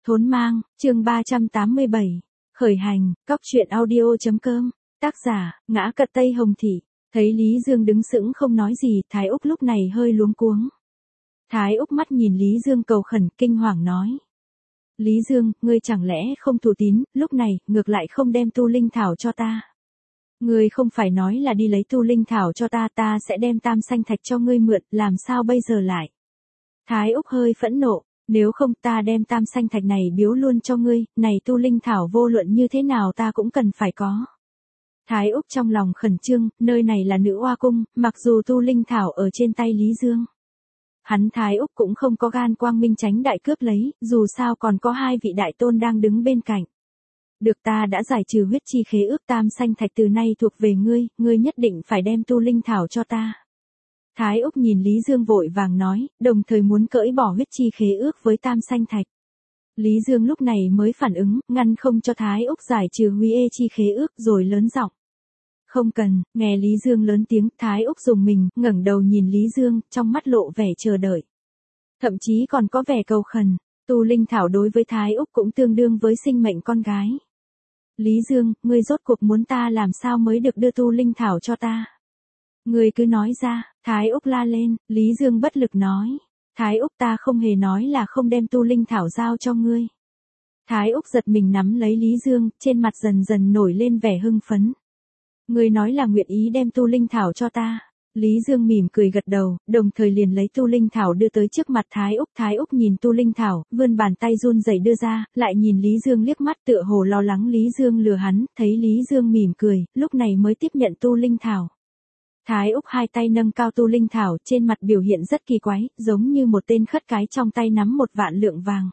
Thốn mang, chương 387. Khởi hành, cóc truyện audio.com. Tác giả, Ngã Cật Tây Hồng Thị. Thấy Lý Dương đứng sững không nói gì, Thái Úc lúc này hơi luống cuống. Thái Úc mắt nhìn Lý Dương cầu khẩn, kinh hoàng nói. Lý Dương, ngươi chẳng lẽ không thủ tín, lúc này, ngược lại không đem tu linh thảo cho ta. Ngươi không phải nói là đi lấy tu linh thảo cho ta, ta sẽ đem tam sanh thạch cho ngươi mượn, làm sao bây giờ lại? Thái Úc hơi phẫn nộ. Nếu không ta đem tam sanh thạch này biếu luôn cho ngươi, này tu linh thảo vô luận như thế nào ta cũng cần phải có. Thái Úc trong lòng khẩn trương, nơi này là nữ oa cung, mặc dù tu linh thảo ở trên tay Lý Dương. Hắn Thái Úc cũng không có gan quang minh tránh đại cướp lấy, dù sao còn có hai vị đại tôn đang đứng bên cạnh. Được, ta đã giải trừ huyết chi khế ước, tam sanh thạch từ nay thuộc về ngươi, ngươi nhất định phải đem tu linh thảo cho ta. Thái Úc nhìn Lý Dương vội vàng nói, đồng thời muốn cởi bỏ huyết chi khế ước với tam sanh thạch. Lý Dương lúc này mới phản ứng, ngăn không cho Thái Úc giải trừ huy chi khế ước rồi lớn giọng. Không cần, nghe Lý Dương lớn tiếng, Thái Úc dùng mình, ngẩng đầu nhìn Lý Dương, trong mắt lộ vẻ chờ đợi. Thậm chí còn có vẻ cầu khẩn, tu linh thảo đối với Thái Úc cũng tương đương với sinh mệnh con gái. Lý Dương, ngươi rốt cuộc muốn ta làm sao mới được đưa tu linh thảo cho ta? Ngươi cứ nói ra, Thái Úc la lên, Lý Dương bất lực nói. Thái Úc, ta không hề nói là không đem tu linh thảo giao cho ngươi. Thái Úc giật mình nắm lấy Lý Dương, trên mặt dần dần nổi lên vẻ hưng phấn. Ngươi nói là nguyện ý đem tu linh thảo cho ta. Lý Dương mỉm cười gật đầu, đồng thời liền lấy tu linh thảo đưa tới trước mặt Thái Úc. Thái Úc nhìn tu linh thảo, vươn bàn tay run rẩy đưa ra, lại nhìn Lý Dương liếc mắt tựa hồ lo lắng Lý Dương lừa hắn, thấy Lý Dương mỉm cười, lúc này mới tiếp nhận tu linh thảo. Thái Úc hai tay nâng cao tu linh thảo, trên mặt biểu hiện rất kỳ quái, giống như một tên khất cái trong tay nắm 1 vạn lượng vàng.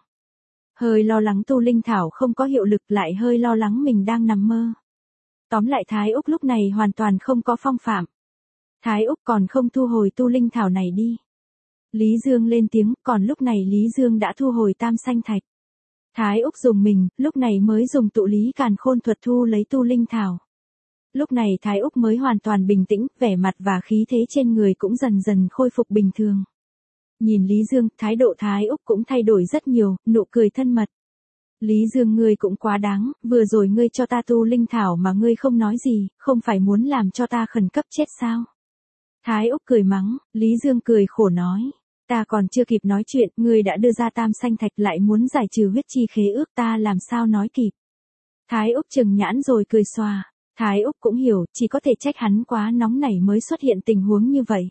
Hơi lo lắng tu linh thảo không có hiệu lực, lại hơi lo lắng mình đang nằm mơ. Tóm lại Thái Úc lúc này hoàn toàn không có phong phạm. Thái Úc còn không thu hồi tu linh thảo này đi. Lý Dương lên tiếng, còn lúc này Lý Dương đã thu hồi tam sanh thạch. Thái Úc dùng mình, lúc này mới dùng tụ lý càn khôn thuật thu lấy tu linh thảo. Lúc này Thái Úc mới hoàn toàn bình tĩnh, vẻ mặt và khí thế trên người cũng dần dần khôi phục bình thường. Nhìn Lý Dương, thái độ Thái Úc cũng thay đổi rất nhiều, nụ cười thân mật. Lý Dương, ngươi cũng quá đáng, vừa rồi ngươi cho ta tu linh thảo mà ngươi không nói gì, không phải muốn làm cho ta khẩn cấp chết sao? Thái Úc cười mắng, Lý Dương cười khổ nói. Ta còn chưa kịp nói chuyện, ngươi đã đưa ra tam sanh thạch lại muốn giải trừ huyết chi khế ước, ta làm sao nói kịp? Thái Úc trừng nhãn rồi cười xòa. Thái Úc cũng hiểu, chỉ có thể trách hắn quá nóng nảy mới xuất hiện tình huống như vậy.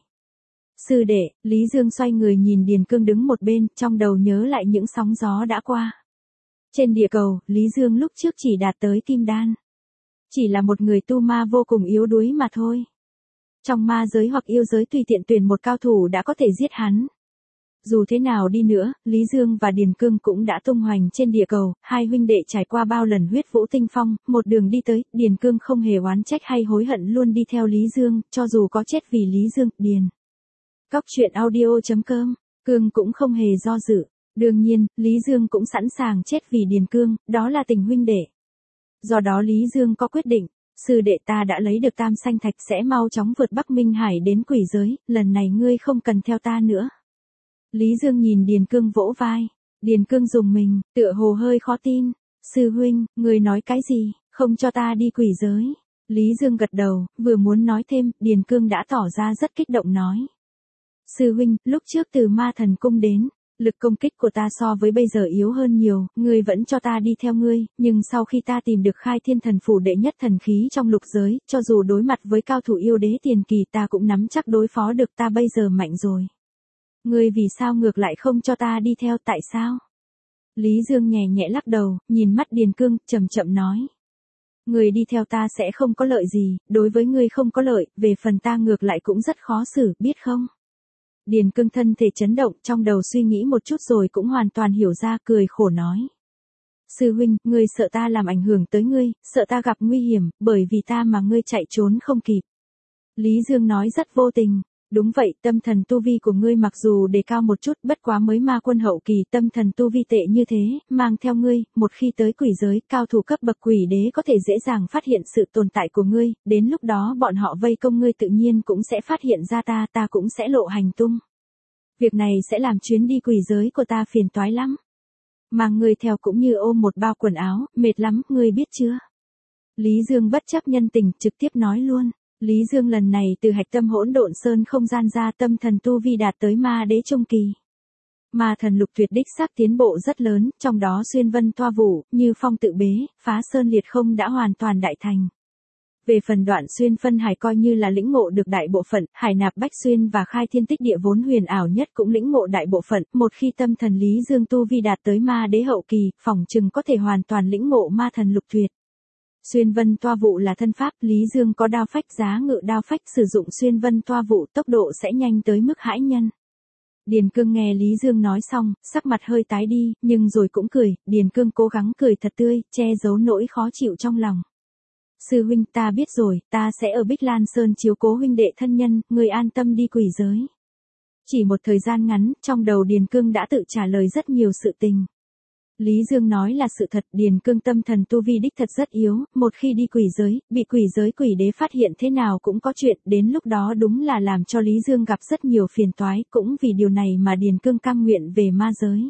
Sư đệ, Lý Dương xoay người nhìn Điền Cương đứng một bên, trong đầu nhớ lại những sóng gió đã qua. Trên địa cầu, Lý Dương lúc trước chỉ đạt tới kim đan. Chỉ là một người tu ma vô cùng yếu đuối mà thôi. Trong ma giới hoặc yêu giới tùy tiện tuyển một cao thủ đã có thể giết hắn. Dù thế nào đi nữa, Lý Dương và Điền Cương cũng đã tung hoành trên địa cầu, hai huynh đệ trải qua bao lần huyết vũ tinh phong, một đường đi tới, Điền Cương không hề oán trách hay hối hận luôn đi theo Lý Dương, cho dù có chết vì Lý Dương, Điền. Cóc truyện audio.com, Cương cũng không hề do dự. Đương nhiên, Lý Dương cũng sẵn sàng chết vì Điền Cương, đó là tình huynh đệ. Do đó Lý Dương có quyết định, sư đệ ta đã lấy được tam sanh thạch sẽ mau chóng vượt Bắc Minh Hải đến quỷ giới, lần này ngươi không cần theo ta nữa. Lý Dương nhìn Điền Cương vỗ vai. Điền Cương dùng mình, tựa hồ hơi khó tin. Sư huynh, người nói cái gì, không cho ta đi quỷ giới. Lý Dương gật đầu, vừa muốn nói thêm, Điền Cương đã tỏ ra rất kích động nói. Sư huynh, lúc trước từ ma thần cung đến, lực công kích của ta so với bây giờ yếu hơn nhiều, ngươi vẫn cho ta đi theo ngươi, nhưng sau khi ta tìm được Khai Thiên Thần Phủ đệ nhất thần khí trong lục giới, cho dù đối mặt với cao thủ yêu đế tiền kỳ ta cũng nắm chắc đối phó được, ta bây giờ mạnh rồi. Ngươi vì sao ngược lại không cho ta đi theo, tại sao? Lý Dương nhẹ nhẹ lắc đầu, nhìn mắt Điền Cương, chậm chậm nói. Ngươi đi theo ta sẽ không có lợi gì, đối với ngươi không có lợi, về phần ta ngược lại cũng rất khó xử, biết không? Điền Cương thân thể chấn động, trong đầu suy nghĩ một chút rồi cũng hoàn toàn hiểu ra, cười khổ nói. Sư huynh, ngươi sợ ta làm ảnh hưởng tới ngươi, sợ ta gặp nguy hiểm, bởi vì ta mà ngươi chạy trốn không kịp. Lý Dương nói rất vô tình. Đúng vậy, tâm thần tu vi của ngươi mặc dù đề cao một chút, bất quá mới ma quân hậu kỳ, tâm thần tu vi tệ như thế, mang theo ngươi, một khi tới quỷ giới, cao thủ cấp bậc quỷ đế có thể dễ dàng phát hiện sự tồn tại của ngươi, đến lúc đó bọn họ vây công ngươi tự nhiên cũng sẽ phát hiện ra ta cũng sẽ lộ hành tung. Việc này sẽ làm chuyến đi quỷ giới của ta phiền toái lắm. Mang ngươi theo cũng như ôm một bao quần áo, mệt lắm, ngươi biết chưa? Lý Dương bất chấp nhân tình, trực tiếp nói luôn. Lý Dương lần này từ hạch tâm hỗn độn sơn không gian ra, tâm thần tu vi đạt tới ma đế trung kỳ. Ma thần lục tuyệt đích xác tiến bộ rất lớn, trong đó xuyên vân toa vũ, như phong tự bế, phá sơn liệt không đã hoàn toàn đại thành. Về phần đoạn xuyên phân hải coi như là lĩnh ngộ được đại bộ phận, hải nạp bách xuyên và khai thiên tích địa vốn huyền ảo nhất cũng lĩnh ngộ đại bộ phận, một khi tâm thần Lý Dương tu vi đạt tới ma đế hậu kỳ, phỏng chừng có thể hoàn toàn lĩnh ngộ ma thần lục tuyệt. Xuyên vân toa vụ là thân pháp, Lý Dương có đao phách giá ngự đao phách, sử dụng xuyên vân toa vụ tốc độ sẽ nhanh tới mức hãi nhân. Điền Cương nghe Lý Dương nói xong, sắc mặt hơi tái đi, nhưng rồi cũng cười, Điền Cương cố gắng cười thật tươi, che giấu nỗi khó chịu trong lòng. Sư huynh, ta biết rồi, ta sẽ ở Bích Lan Sơn chiếu cố huynh đệ thân nhân, người an tâm đi quỷ giới. Chỉ một thời gian ngắn, trong đầu Điền Cương đã tự trả lời rất nhiều sự tình. Lý Dương nói là sự thật, Điền Cương tâm thần tu vi đích thật rất yếu, một khi đi quỷ giới, bị quỷ giới quỷ đế phát hiện thế nào cũng có chuyện, đến lúc đó đúng là làm cho Lý Dương gặp rất nhiều phiền toái, cũng vì điều này mà Điền Cương cam nguyện về ma giới.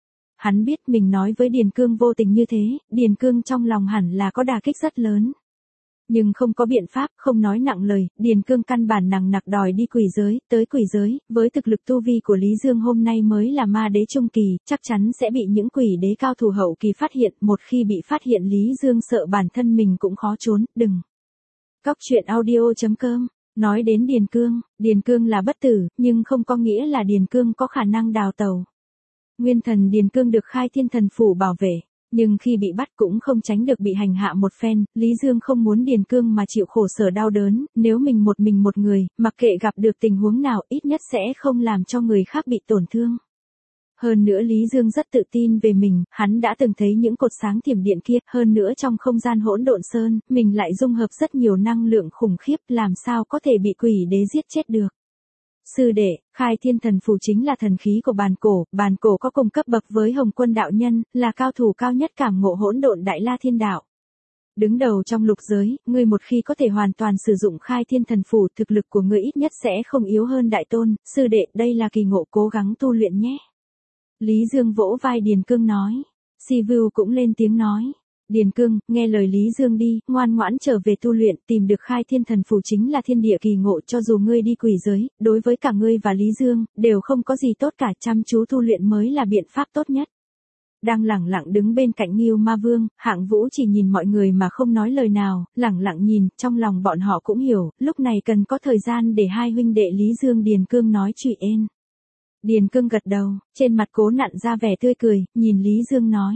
Hắn biết mình nói với Điền Cương vô tình như thế, Điền Cương trong lòng hẳn là có đả kích rất lớn. Nhưng không có biện pháp, không nói nặng lời, Điền Cương căn bản nằng nặc đòi đi quỷ giới, tới quỷ giới, với thực lực tu vi của Lý Dương hôm nay mới là ma đế trung kỳ, chắc chắn sẽ bị những quỷ đế cao thủ hậu kỳ phát hiện, một khi bị phát hiện Lý Dương sợ bản thân mình cũng khó trốn, đừng. Cóc truyện audio.com, nói đến Điền Cương là bất tử, nhưng không có nghĩa là Điền Cương có khả năng đào tẩu. Nguyên thần Điền Cương được khai thiên thần phủ bảo vệ. Nhưng khi bị bắt cũng không tránh được bị hành hạ một phen, Lý Dương không muốn Điền Cương mà chịu khổ sở đau đớn, nếu mình một người, mặc kệ gặp được tình huống nào ít nhất sẽ không làm cho người khác bị tổn thương. Hơn nữa Lý Dương rất tự tin về mình, hắn đã từng thấy những cột sáng thiểm điện kia, hơn nữa trong không gian hỗn độn sơn, mình lại dung hợp rất nhiều năng lượng khủng khiếp, làm sao có thể bị quỷ đế giết chết được. Sư đệ, khai thiên thần phù chính là thần khí của bàn cổ có cùng cấp bậc với Hồng Quân đạo nhân, là cao thủ cao nhất cảm ngộ hỗn độn đại la thiên đạo. Đứng đầu trong lục giới, ngươi một khi có thể hoàn toàn sử dụng khai thiên thần phù, thực lực của ngươi ít nhất sẽ không yếu hơn đại tôn, sư đệ, đây là kỳ ngộ, cố gắng tu luyện nhé. Lý Dương vỗ vai Điền Cương nói. Si Vưu cũng lên tiếng nói. Điền Cương, nghe lời Lý Dương đi, ngoan ngoãn trở về tu luyện, tìm được khai thiên thần phù chính là thiên địa kỳ ngộ, cho dù ngươi đi quỷ giới, đối với cả ngươi và Lý Dương, đều không có gì tốt cả, chăm chú tu luyện mới là biện pháp tốt nhất. Đang lẳng lặng đứng bên cạnh Ngưu Ma Vương, Hạng Vũ chỉ nhìn mọi người mà không nói lời nào, lẳng lặng nhìn, trong lòng bọn họ cũng hiểu, lúc này cần có thời gian để hai huynh đệ Lý Dương Điền Cương nói chuyện. Điền Cương gật đầu, trên mặt cố nặn ra vẻ tươi cười, nhìn Lý Dương nói.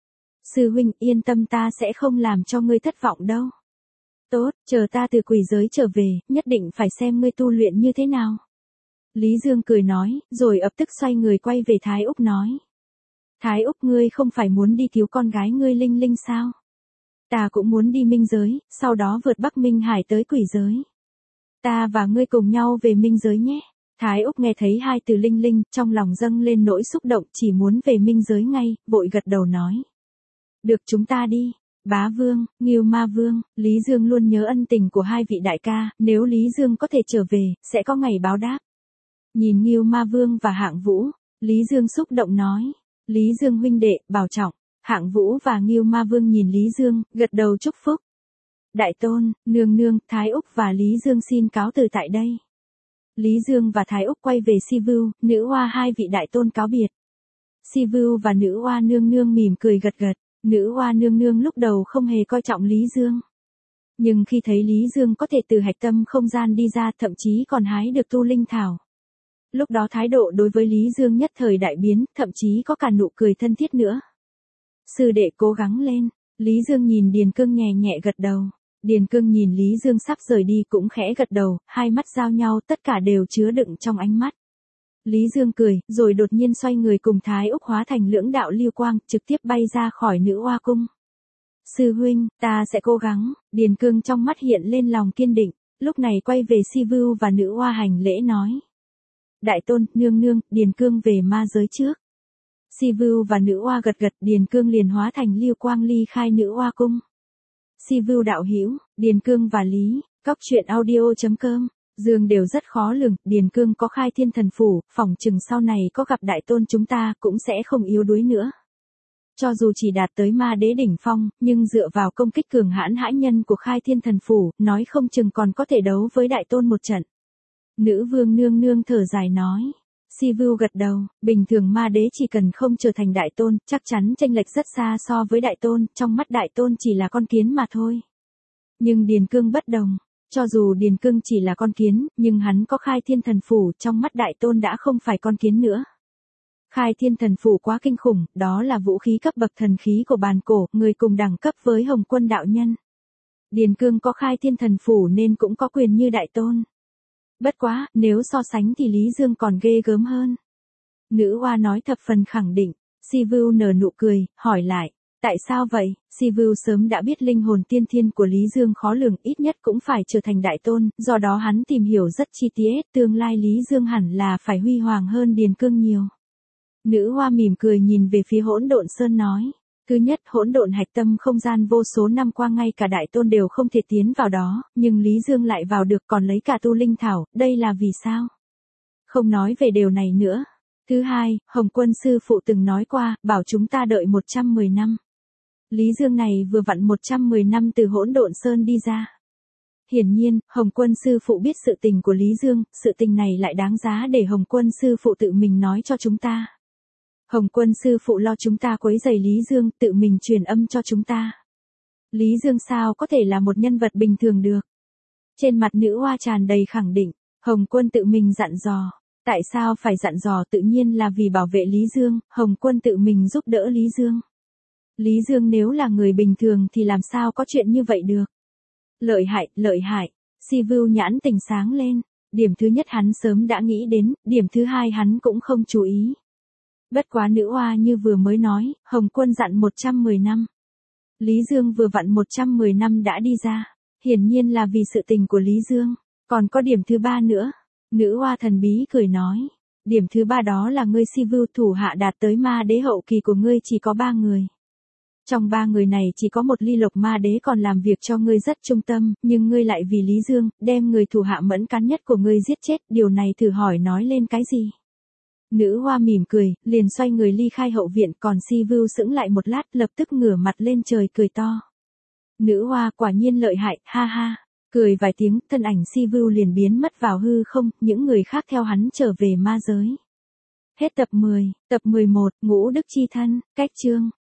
Sư huynh yên tâm, ta sẽ không làm cho ngươi thất vọng đâu. Tốt, chờ ta từ quỷ giới trở về, nhất định phải xem ngươi tu luyện như thế nào. Lý Dương cười nói, rồi ập tức xoay người quay về Thái Úc nói. Thái Úc, ngươi không phải muốn đi cứu con gái ngươi Linh Linh sao? Ta cũng muốn đi minh giới, sau đó vượt Bắc Minh Hải tới quỷ giới. Ta và ngươi cùng nhau về minh giới nhé. Thái Úc nghe thấy hai từ Linh Linh, trong lòng dâng lên nỗi xúc động, chỉ muốn về minh giới ngay, vội gật đầu nói. Được, chúng ta đi. Bá Vương, Ngưu Ma Vương, Lý Dương luôn nhớ ân tình của hai vị đại ca, nếu Lý Dương có thể trở về, sẽ có ngày báo đáp. Nhìn Ngưu Ma Vương và Hạng Vũ, Lý Dương xúc động nói. Lý Dương huynh đệ, bảo trọng. Hạng Vũ và Ngưu Ma Vương nhìn Lý Dương, gật đầu chúc phúc. Đại tôn, nương nương, Thái Úc và Lý Dương xin cáo từ tại đây. Lý Dương và Thái Úc quay về Si Vưu, nữ oa hai vị đại tôn cáo biệt. Si Vưu và nữ oa nương nương mỉm cười gật gật. Nữ oa nương nương lúc đầu không hề coi trọng Lý Dương. Nhưng khi thấy Lý Dương có thể từ hạch tâm không gian đi ra, thậm chí còn hái được tu linh thảo. Lúc đó thái độ đối với Lý Dương nhất thời đại biến, thậm chí có cả nụ cười thân thiết nữa. Sư đệ cố gắng lên. Lý Dương nhìn Điền Cương nhẹ nhẹ gật đầu. Điền Cương nhìn Lý Dương sắp rời đi cũng khẽ gật đầu, hai mắt giao nhau, tất cả đều chứa đựng trong ánh mắt. Lý Dương cười, rồi đột nhiên xoay người cùng Thái Úc hóa thành lưỡng đạo lưu quang, trực tiếp bay ra khỏi nữ oa cung. Sư huynh, ta sẽ cố gắng. Điền Cương trong mắt hiện lên lòng kiên định, lúc này quay về Si Vưu và nữ oa hành lễ nói. Đại tôn, nương nương, Điền Cương về ma giới trước. Si Vưu và nữ oa gật gật, Điền Cương liền hóa thành lưu quang ly khai nữ oa cung. Si Vưu đạo hữu, Điền Cương và Lý, Cóc truyện audio.com. Dương đều rất khó lường, Điền Cương có khai thiên thần phủ, phỏng chừng sau này có gặp đại tôn chúng ta cũng sẽ không yếu đuối nữa. cho dù chỉ đạt tới ma đế đỉnh phong, nhưng dựa vào công kích cường hãn hãi nhân của Khai Thiên Thần Phủ, nói không chừng còn có thể đấu với Đại Tôn một trận. Nữ vương nương nương thở dài nói. Sivu gật đầu, bình thường ma đế chỉ cần không trở thành Đại Tôn, chắc chắn chênh lệch rất xa so với Đại Tôn, trong mắt Đại Tôn chỉ là con kiến mà thôi. Nhưng Điền Cương bất đồng. Cho dù Điền Cương chỉ là con kiến, nhưng hắn có Khai Thiên Thần Phủ, trong mắt Đại Tôn đã không phải con kiến nữa. Khai Thiên Thần Phủ quá kinh khủng, đó là vũ khí cấp bậc thần khí của bàn cổ, người cùng đẳng cấp với Hồng Quân đạo nhân. Điền Cương có Khai Thiên Thần Phủ nên cũng có quyền như Đại Tôn. Bất quá, nếu so sánh thì Lý Dương còn ghê gớm hơn. Nữ oa nói thập phần khẳng định. Sivu nở nụ cười, hỏi lại. Tại sao vậy? Sivu sớm đã biết linh hồn tiên thiên của Lý Dương khó lường, ít nhất cũng phải trở thành Đại Tôn, do đó hắn tìm hiểu rất chi tiết, tương lai Lý Dương hẳn là phải huy hoàng hơn Điền Cương nhiều. Nữ hoa mỉm cười nhìn về phía Hỗn Độn Sơn nói. Thứ nhất, hỗn độn hạch tâm không gian vô số năm qua ngay cả Đại Tôn đều không thể tiến vào đó, nhưng Lý Dương lại vào được, còn lấy cả tu linh thảo, đây là vì sao? Không nói về điều này nữa. Thứ hai, Hồng Quân sư phụ từng nói qua, bảo chúng ta đợi 110 năm. Lý Dương này vừa vặn 110 năm từ Hỗn Độn Sơn đi ra. Hiển nhiên, Hồng Quân sư phụ biết sự tình của Lý Dương, sự tình này lại đáng giá để Hồng Quân sư phụ tự mình nói cho chúng ta. Hồng Quân sư phụ lo chúng ta quấy rầy Lý Dương, tự mình truyền âm cho chúng ta. Lý Dương sao có thể là một nhân vật bình thường được? Trên mặt nữ hoa tràn đầy khẳng định, Hồng Quân tự mình dặn dò. Tại sao phải dặn dò? Tự nhiên là vì bảo vệ Lý Dương, Hồng Quân tự mình giúp đỡ Lý Dương. Lý Dương nếu là người bình thường thì làm sao có chuyện như vậy được? Lợi hại, lợi hại. Sivu nhãn tình sáng lên. Điểm thứ nhất hắn sớm đã nghĩ đến, điểm thứ hai hắn cũng không chú ý. Bất quá nữ oa như vừa mới nói, Hồng Quân dặn 110 năm. Lý Dương vừa vặn 110 năm đã đi ra. Hiển nhiên là vì sự tình của Lý Dương. Còn có điểm thứ ba nữa. Nữ oa thần bí cười nói. Điểm thứ ba đó là ngươi Sivu thủ hạ đạt tới ma đế hậu kỳ của ngươi chỉ có 3 người. Trong 3 người này chỉ có một Ly Lộc ma đế còn làm việc cho ngươi rất trung tâm, nhưng ngươi lại vì Lý Dương, đem người thủ hạ mẫn cán nhất của ngươi giết chết, điều này thử hỏi nói lên cái gì? Nữ hoa mỉm cười, liền xoay người ly khai hậu viện, còn Sivu sững lại một lát, lập tức ngửa mặt lên trời cười to. Nữ hoa quả nhiên lợi hại, ha ha. Cười vài tiếng, thân ảnh Sivu liền biến mất vào hư không, những người khác theo hắn trở về ma giới. Hết tập 10, tập 11, Ngũ Đức Chi Thân, cách chương.